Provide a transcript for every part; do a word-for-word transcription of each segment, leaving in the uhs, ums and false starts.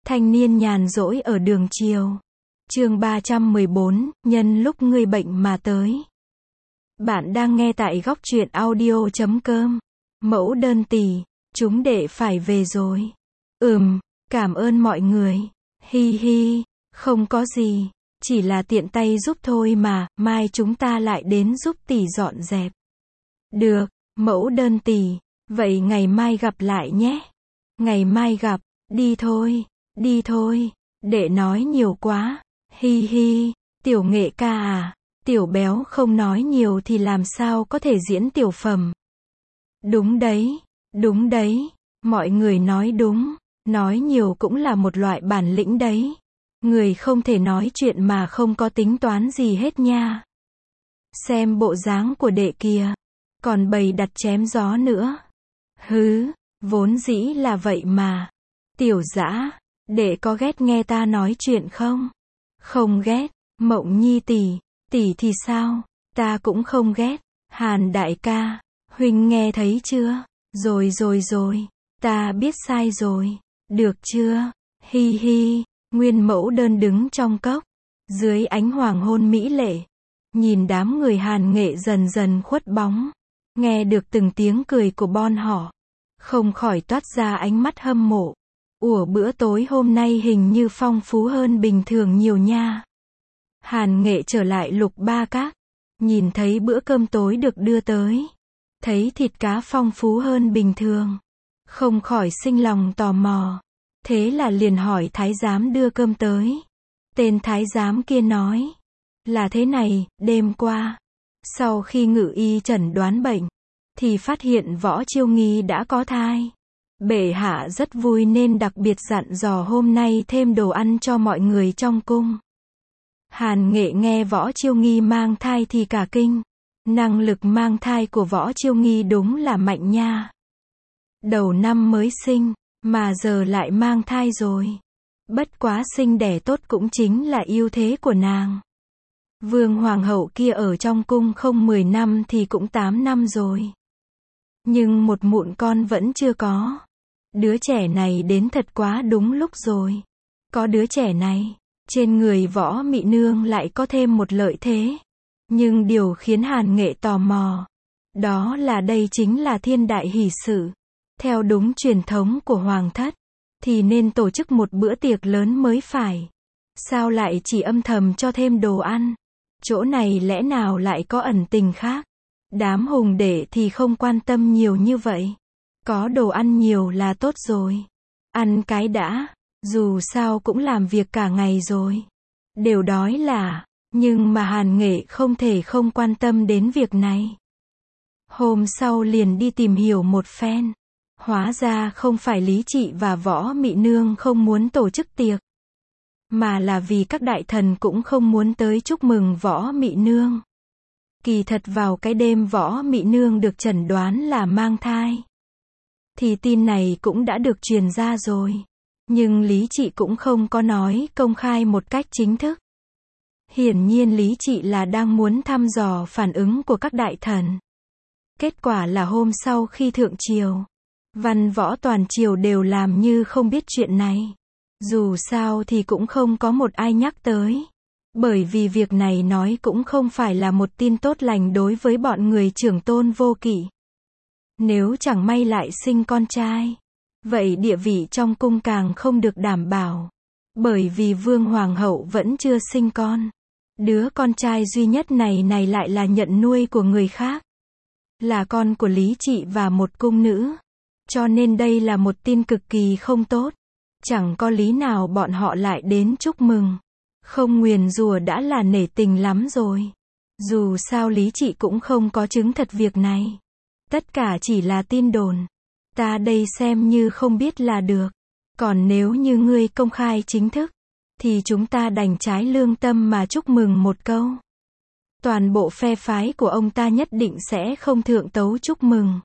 Thanh niên nhàn rỗi ở đường chiều. Chương ba trăm mười bốn, nhân lúc ngươi bệnh mà tới. Bạn đang nghe tại góc truyện audio chấm com. Mẫu đơn tỷ, chúng đệ phải về rồi. Ừm, cảm ơn mọi người. Hi hi, không có gì, chỉ là tiện tay giúp thôi mà, mai chúng ta lại đến giúp tỷ dọn dẹp. Được, mẫu đơn tỷ, vậy ngày mai gặp lại nhé. Ngày mai gặp, đi thôi, đi thôi, đệ nói nhiều quá. Hi hi, tiểu nghệ ca à, tiểu béo không nói nhiều thì làm sao có thể diễn tiểu phẩm. Đúng đấy, đúng đấy, mọi người nói đúng, nói nhiều cũng là một loại bản lĩnh đấy. Người không thể nói chuyện mà không có tính toán gì hết nha. Xem bộ dáng của đệ kìa, còn bày đặt chém gió nữa. Hứ, vốn dĩ là vậy mà. Tiểu dã, đệ có ghét nghe ta nói chuyện không? Không ghét, Mộng Nhi tỷ, tỷ thì sao? Ta cũng không ghét. Hàn đại ca, huynh nghe thấy chưa? Rồi rồi rồi, ta biết sai rồi. Được chưa? Hi hi, Nguyên Mẫu Đơn đứng trong cốc, dưới ánh hoàng hôn mỹ lệ, nhìn đám người Hàn Nghệ dần dần khuất bóng, nghe được từng tiếng cười của bọn họ, không khỏi toát ra ánh mắt hâm mộ. Ủa, bữa tối hôm nay hình như phong phú hơn bình thường nhiều nha. Hàn Nghệ trở lại Lục Ba Các, nhìn thấy bữa cơm tối được đưa tới, thấy thịt cá phong phú hơn bình thường, không khỏi sinh lòng tò mò. Thế là liền hỏi thái giám đưa cơm tới. Tên thái giám kia nói, là thế này, đêm qua, sau khi ngự y chẩn đoán bệnh, thì phát hiện Võ Chiêu Nghi đã có thai. Bệ hạ rất vui nên đặc biệt dặn dò hôm nay thêm đồ ăn cho mọi người trong cung. Hàn Nghệ nghe Võ Chiêu Nghi mang thai thì cả kinh. Năng lực mang thai của Võ Chiêu Nghi đúng là mạnh nha. Đầu năm mới sinh, mà giờ lại mang thai rồi. Bất quá sinh đẻ tốt cũng chính là ưu thế của nàng. Vương hoàng hậu kia ở trong cung không mười năm thì cũng tám năm rồi. Nhưng một mụn con vẫn chưa có. Đứa trẻ này đến thật quá đúng lúc rồi. Có đứa trẻ này, trên người Võ Mị Nương lại có thêm một lợi thế. Nhưng điều khiến Hàn Nghệ tò mò, đó là đây chính là thiên đại hỷ sự. Theo đúng truyền thống của hoàng thất, thì nên tổ chức một bữa tiệc lớn mới phải. Sao lại chỉ âm thầm cho thêm đồ ăn? Chỗ này lẽ nào lại có ẩn tình khác? Đám hùng đệ thì không quan tâm nhiều như vậy. Có đồ ăn nhiều là tốt rồi. Ăn cái đã, dù sao cũng làm việc cả ngày rồi. Đều đói là, nhưng mà Hàn Nghệ không thể không quan tâm đến việc này. Hôm sau liền đi tìm hiểu một phen. Hóa ra không phải Lý Trị và Võ Mị Nương không muốn tổ chức tiệc, mà là vì các đại thần cũng không muốn tới chúc mừng Võ Mị Nương. Kỳ thật vào cái đêm Võ Mị Nương được chẩn đoán là mang thai, thì tin này cũng đã được truyền ra rồi. Nhưng Lý Trị cũng không có nói công khai một cách chính thức. Hiển nhiên Lý Trị là đang muốn thăm dò phản ứng của các đại thần. Kết quả là hôm sau khi thượng triều, văn võ toàn triều đều làm như không biết chuyện này. Dù sao thì cũng không có một ai nhắc tới. Bởi vì việc này nói cũng không phải là một tin tốt lành đối với bọn người trưởng tôn vô kỵ. Nếu chẳng may lại sinh con trai, vậy địa vị trong cung càng không được đảm bảo. Bởi vì Vương Hoàng hậu vẫn chưa sinh con. Đứa con trai duy nhất này này lại là nhận nuôi của người khác. Là con của Lý Trị và một cung nữ. Cho nên đây là một tin cực kỳ không tốt. Chẳng có lý nào bọn họ lại đến chúc mừng. Không nguyền rủa đã là nể tình lắm rồi. Dù sao Lý Trị cũng không có chứng thật việc này. Tất cả chỉ là tin đồn. Ta đây xem như không biết là được. Còn nếu như ngươi công khai chính thức, thì chúng ta đành trái lương tâm mà chúc mừng một câu. Toàn bộ phe phái của ông ta nhất định sẽ không thượng tấu chúc mừng.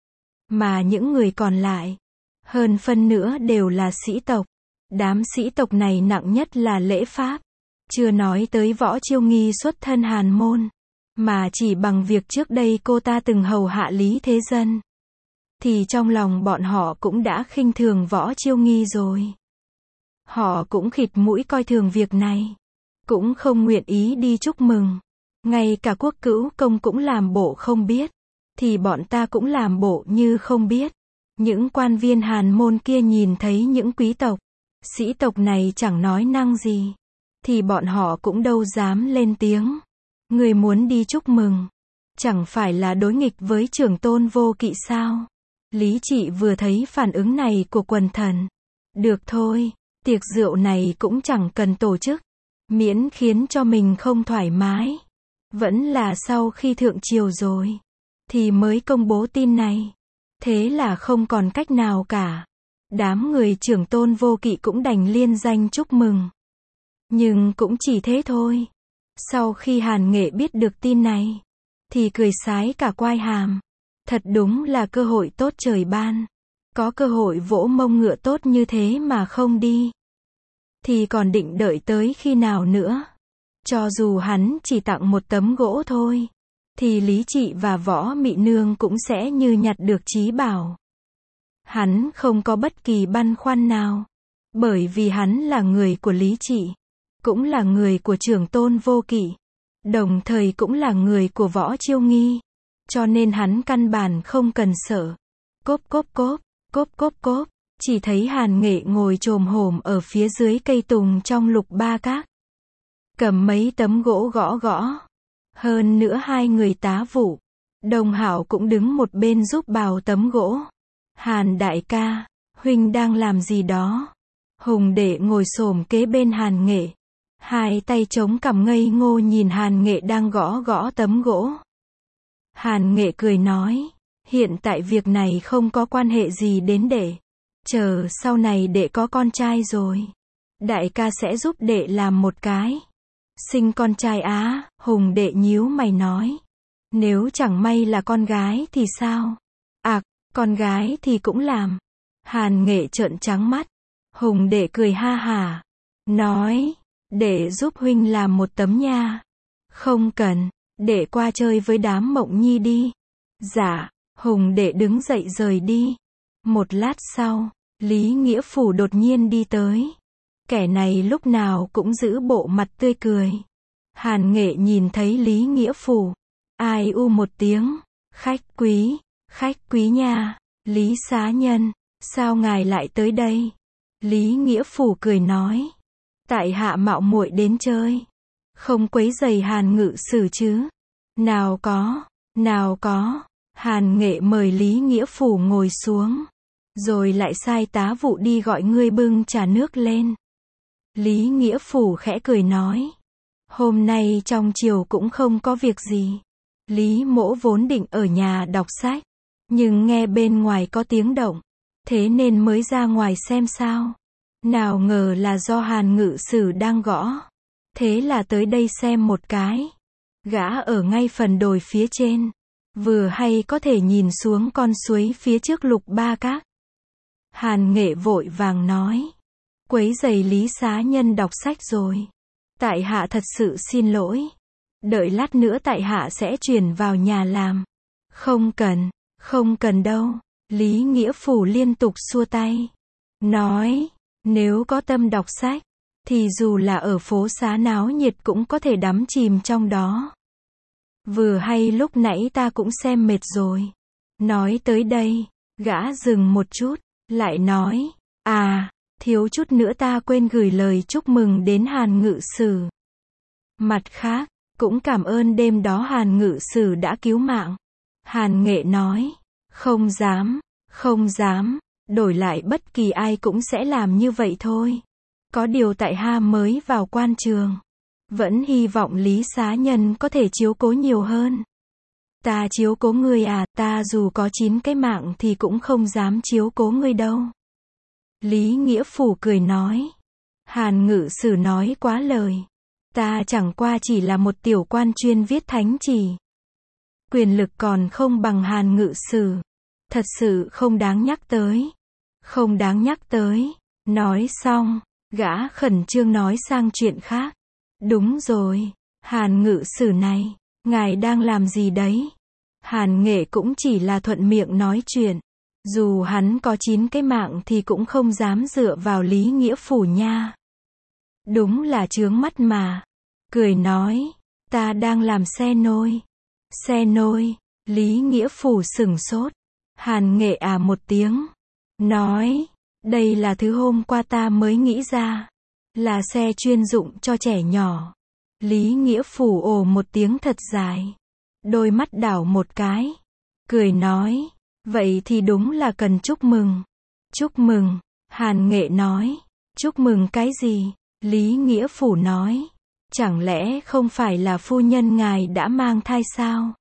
Mà những người còn lại, hơn phân nữa đều là sĩ tộc. Đám sĩ tộc này nặng nhất là lễ pháp. Chưa nói tới Võ Chiêu Nghi xuất thân hàn môn, mà chỉ bằng việc trước đây cô ta từng hầu hạ Lý Thế Dân, thì trong lòng bọn họ cũng đã khinh thường Võ Chiêu Nghi rồi. Họ cũng khịt mũi coi thường việc này. Cũng không nguyện ý đi chúc mừng. Ngay cả Quốc Cữu Công cũng làm bộ không biết. Thì bọn ta cũng làm bộ như không biết. Những quan viên Hàn môn kia nhìn thấy những quý tộc, sĩ tộc này chẳng nói năng gì. Thì bọn họ cũng đâu dám lên tiếng. Người muốn đi chúc mừng. Chẳng phải là đối nghịch với Trưởng Tôn Vô Kỵ sao? Lý Trị vừa thấy phản ứng này của quần thần. Được thôi, tiệc rượu này cũng chẳng cần tổ chức. Miễn khiến cho mình không thoải mái. Vẫn là sau khi thượng triều rồi. Thì mới công bố tin này. Thế là không còn cách nào cả. Đám người Trưởng Tôn Vô Kỵ cũng đành liên danh chúc mừng. Nhưng cũng chỉ thế thôi. Sau khi Hàn Nghệ biết được tin này, thì cười sái cả quai hàm. Thật đúng là cơ hội tốt trời ban. Có cơ hội vỗ mông ngựa tốt như thế mà không đi. Thì còn định đợi tới khi nào nữa. Cho dù hắn chỉ tặng một tấm gỗ thôi. Thì Lý Trị và Võ Mị Nương cũng sẽ như nhặt được trí bảo. Hắn không có bất kỳ băn khoăn nào. Bởi vì hắn là người của Lý Trị. Cũng là người của Trưởng Tôn Vô Kỵ. Đồng thời cũng là người của Võ Chiêu Nghi. Cho nên hắn căn bản không cần sợ. Cốp cốp cốp, cốp cốp cốp. Chỉ thấy Hàn Nghệ ngồi chồm hổm ở phía dưới cây tùng trong Lục Ba Các. Cầm mấy tấm gỗ gõ gõ. Hơn nữa hai người tá vụ. Đồng Hảo cũng đứng một bên giúp bào tấm gỗ. Hàn đại ca, huynh đang làm gì đó? Hùng Đệ ngồi xổm kế bên Hàn Nghệ. Hai tay chống cằm ngây ngô nhìn Hàn Nghệ đang gõ gõ tấm gỗ. Hàn Nghệ cười nói, hiện tại việc này không có quan hệ gì đến đệ. Chờ sau này đệ có con trai rồi. Đại ca sẽ giúp đệ làm một cái. Sinh con trai á, Hùng Đệ nhíu mày nói. Nếu chẳng may là con gái thì sao? À, con gái thì cũng làm. Hàn Nghệ trợn trắng mắt. Hùng Đệ cười ha hả. Nói, đệ giúp huynh làm một tấm nha. Không cần, đệ qua chơi với đám Mộng Nhi đi. Dạ, Hùng Đệ đứng dậy rời đi. Một lát sau, Lý Nghĩa Phủ đột nhiên đi tới. Kẻ này lúc nào cũng giữ bộ mặt tươi cười. Hàn Nghệ nhìn thấy Lý Nghĩa Phủ. Ai u một tiếng. Khách quý, khách quý nha. Lý xá nhân, sao ngài lại tới đây? Lý Nghĩa Phủ cười nói. Tại hạ mạo muội đến chơi. Không quấy rầy Hàn ngự sử chứ? Nào có, nào có. Hàn Nghệ mời Lý Nghĩa Phủ ngồi xuống. Rồi lại sai tá vụ đi gọi ngươi bưng trà nước lên. Lý Nghĩa Phủ khẽ cười nói. Hôm nay trong triều cũng không có việc gì. Lý Mỗ vốn định ở nhà đọc sách. Nhưng nghe bên ngoài có tiếng động. Thế nên mới ra ngoài xem sao. Nào ngờ là do Hàn ngự sử đang gõ. Thế là tới đây xem một cái. Gã ở ngay phần đồi phía trên. Vừa hay có thể nhìn xuống con suối phía trước Lục Ba Các. Hàn Nghệ vội vàng nói. Quấy rầy Lý xá nhân đọc sách rồi. Tại hạ thật sự xin lỗi. Đợi lát nữa tại hạ sẽ chuyển vào nhà làm. Không cần, không cần đâu. Lý Nghĩa Phủ liên tục xua tay. Nói, nếu có tâm đọc sách, thì dù là ở phố xá náo nhiệt cũng có thể đắm chìm trong đó. Vừa hay lúc nãy ta cũng xem mệt rồi. Nói tới đây, gã dừng một chút, lại nói, à, thiếu chút nữa ta quên gửi lời chúc mừng đến Hàn ngự sử. Mặt khác, cũng cảm ơn đêm đó Hàn ngự sử đã cứu mạng. Hàn Nghệ nói, không dám, không dám, đổi lại bất kỳ ai cũng sẽ làm như vậy thôi. Có điều tại hạ mới vào quan trường. Vẫn hy vọng Lý xá nhân có thể chiếu cố nhiều hơn. Ta chiếu cố ngươi à, ta dù có chín cái mạng thì cũng không dám chiếu cố ngươi đâu. Lý Nghĩa Phủ cười nói. Hàn ngự sử nói quá lời. Ta chẳng qua chỉ là một tiểu quan chuyên viết thánh chỉ. Quyền lực còn không bằng Hàn ngự sử. Thật sự không đáng nhắc tới. Không đáng nhắc tới. Nói xong, gã khẩn trương nói sang chuyện khác. Đúng rồi, Hàn ngự sử này, ngài đang làm gì đấy? Hàn Nghệ cũng chỉ là thuận miệng nói chuyện. Dù hắn có chín cái mạng thì cũng không dám dựa vào Lý Nghĩa Phủ nha. Đúng là chướng mắt mà. Cười nói, ta đang làm xe nôi. Xe nôi, Lý Nghĩa Phủ sửng sốt. Hàn Nghệ à một tiếng. Nói, đây là thứ hôm qua ta mới nghĩ ra. Là xe chuyên dụng cho trẻ nhỏ. Lý Nghĩa Phủ ồ một tiếng thật dài. Đôi mắt đảo một cái. Cười nói, vậy thì đúng là cần chúc mừng. Chúc mừng, Hàn Nghệ nói. Chúc mừng cái gì? Lý Nghĩa Phủ nói. Chẳng lẽ không phải là phu nhân ngài đã mang thai sao?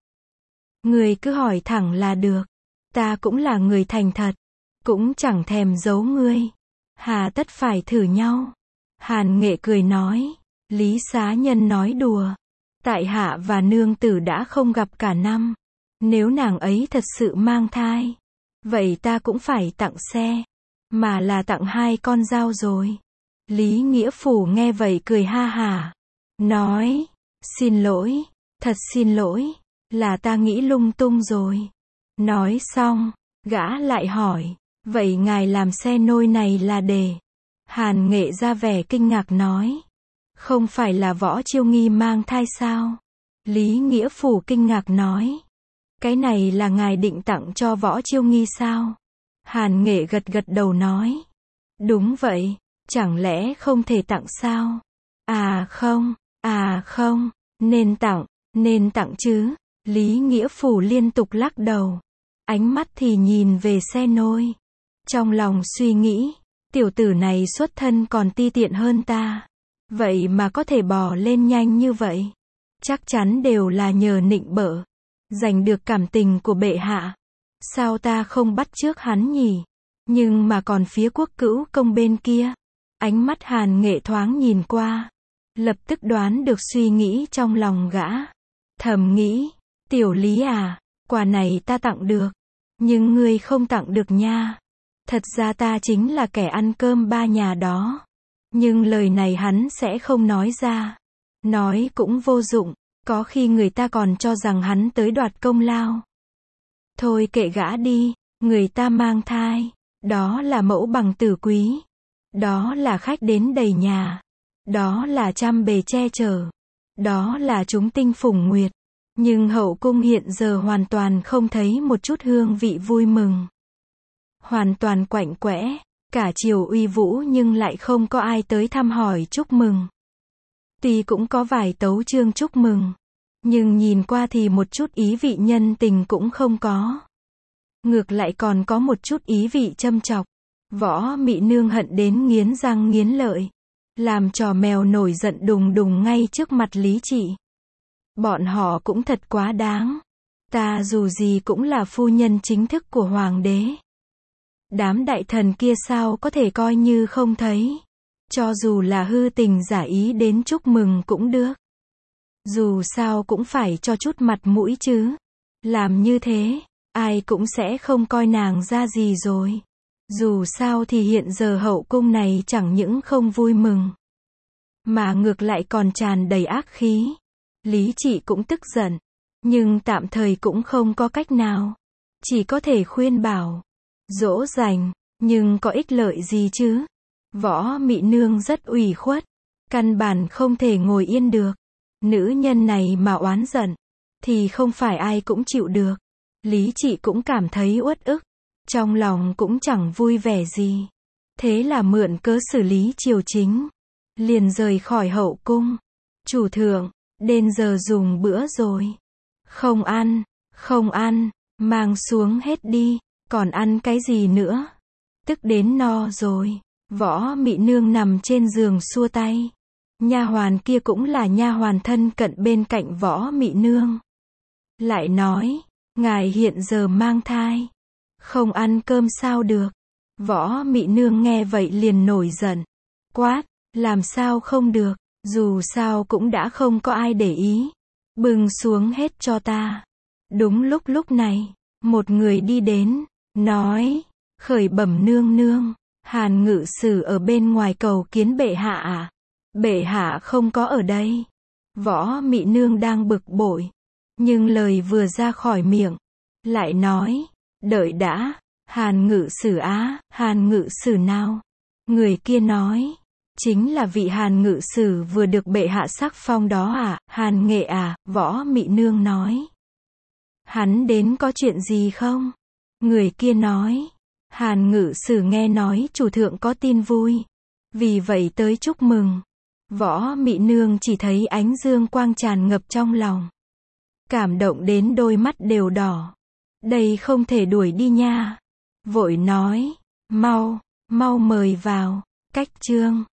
Người cứ hỏi thẳng là được. Ta cũng là người thành thật. Cũng chẳng thèm giấu ngươi. Hà tất phải thử nhau. Hàn Nghệ cười nói. Lý xá nhân nói đùa. Tại hạ và nương tử đã không gặp cả năm. Nếu nàng ấy thật sự mang thai, vậy ta cũng phải tặng xe. Mà là tặng hai con dao rồi. Lý Nghĩa Phủ nghe vậy cười ha hả. Nói, xin lỗi, thật xin lỗi, là ta nghĩ lung tung rồi. Nói xong, gã lại hỏi, vậy ngài làm xe nôi này là để? Hàn Nghệ ra vẻ kinh ngạc nói, không phải là Võ Chiêu Nghi mang thai sao? Lý Nghĩa Phủ kinh ngạc nói, cái này là ngài định tặng cho Võ Chiêu Nghi sao? Hàn Nghệ gật gật đầu nói, đúng vậy, chẳng lẽ không thể tặng sao? À không, à không, nên tặng, nên tặng chứ. Lý Nghĩa Phủ liên tục lắc đầu, ánh mắt thì nhìn về xe nôi. Trong lòng suy nghĩ, tiểu tử này xuất thân còn ti tiện hơn ta. Vậy mà có thể bò lên nhanh như vậy. Chắc chắn đều là nhờ nịnh bợ, giành được cảm tình của bệ hạ. Sao ta không bắt chước hắn nhỉ? Nhưng mà còn phía Quốc Cữu Công bên kia. Ánh mắt Hàn Nghệ thoáng nhìn qua. Lập tức đoán được suy nghĩ trong lòng gã. Thầm nghĩ, tiểu Lý à, quà này ta tặng được. Nhưng ngươi không tặng được nha. Thật ra ta chính là kẻ ăn cơm ba nhà đó. Nhưng lời này hắn sẽ không nói ra. Nói cũng vô dụng. Có khi người ta còn cho rằng hắn tới đoạt công lao. Thôi kệ gã đi. Người ta mang thai. Đó là mẫu bằng tử quý. Đó là khách đến đầy nhà. Đó là trăm bề che chở. Đó là chúng tinh phủng nguyệt. Nhưng hậu cung hiện giờ hoàn toàn không thấy một chút hương vị vui mừng. Hoàn toàn quạnh quẽ. Cả triều uy vũ nhưng lại không có ai tới thăm hỏi chúc mừng. Tuy cũng có vài tấu chương chúc mừng. Nhưng nhìn qua thì một chút ý vị nhân tình cũng không có. Ngược lại còn có một chút ý vị châm chọc. Võ Mị Nương hận đến nghiến răng nghiến lợi. Làm trò mèo nổi giận đùng đùng ngay trước mặt Lý Trị. Bọn họ cũng thật quá đáng. Ta dù gì cũng là phu nhân chính thức của hoàng đế. Đám đại thần kia sao có thể coi như không thấy. Cho dù là hư tình giả ý đến chúc mừng cũng được. Dù sao cũng phải cho chút mặt mũi chứ. Làm như thế, ai cũng sẽ không coi nàng ra gì rồi. Dù sao thì hiện giờ hậu cung này chẳng những không vui mừng, mà ngược lại còn tràn đầy ác khí. Lý Trị cũng tức giận, nhưng tạm thời cũng không có cách nào. Chỉ có thể khuyên bảo, dỗ dành, nhưng có ích lợi gì chứ? Võ Mị Nương rất ủy khuất, căn bản không thể ngồi yên được. Nữ nhân này mà oán giận, thì không phải ai cũng chịu được. Lý Trị cũng cảm thấy uất ức, trong lòng cũng chẳng vui vẻ gì. Thế là mượn cớ xử lý triều chính, liền rời khỏi hậu cung. Chủ thượng, đến giờ dùng bữa rồi. Không ăn, không ăn, mang xuống hết đi, còn ăn cái gì nữa? Tức đến no rồi. Võ Mị Nương nằm trên giường xua tay. Nha hoàn kia cũng là nha hoàn thân cận bên cạnh Võ Mị Nương. Lại nói, ngài hiện giờ mang thai, không ăn cơm sao được? Võ Mị Nương nghe vậy liền nổi giận, quát, làm sao không được, dù sao cũng đã không có ai để ý, bưng xuống hết cho ta. Đúng lúc lúc này, một người đi đến, nói, khởi bẩm nương nương, Hàn ngự sử ở bên ngoài cầu kiến bệ hạ à? Bệ hạ không có ở đây. Võ Mị Nương đang bực bội, nhưng lời vừa ra khỏi miệng, lại nói, đợi đã. Hàn Ngự Sử á, Hàn Ngự Sử nào? Người kia nói, chính là vị Hàn Ngự Sử vừa được bệ hạ sắc phong đó à, Hàn Nghệ à, Võ Mị Nương nói. Hắn đến có chuyện gì không? Người kia nói, Hàn Ngự Sử nghe nói chủ thượng có tin vui, vì vậy tới chúc mừng. Võ Mị Nương chỉ thấy ánh dương quang tràn ngập trong lòng, cảm động đến đôi mắt đều đỏ. Đây không thể đuổi đi nha. Vội nói, mau, mau mời vào. Cách chương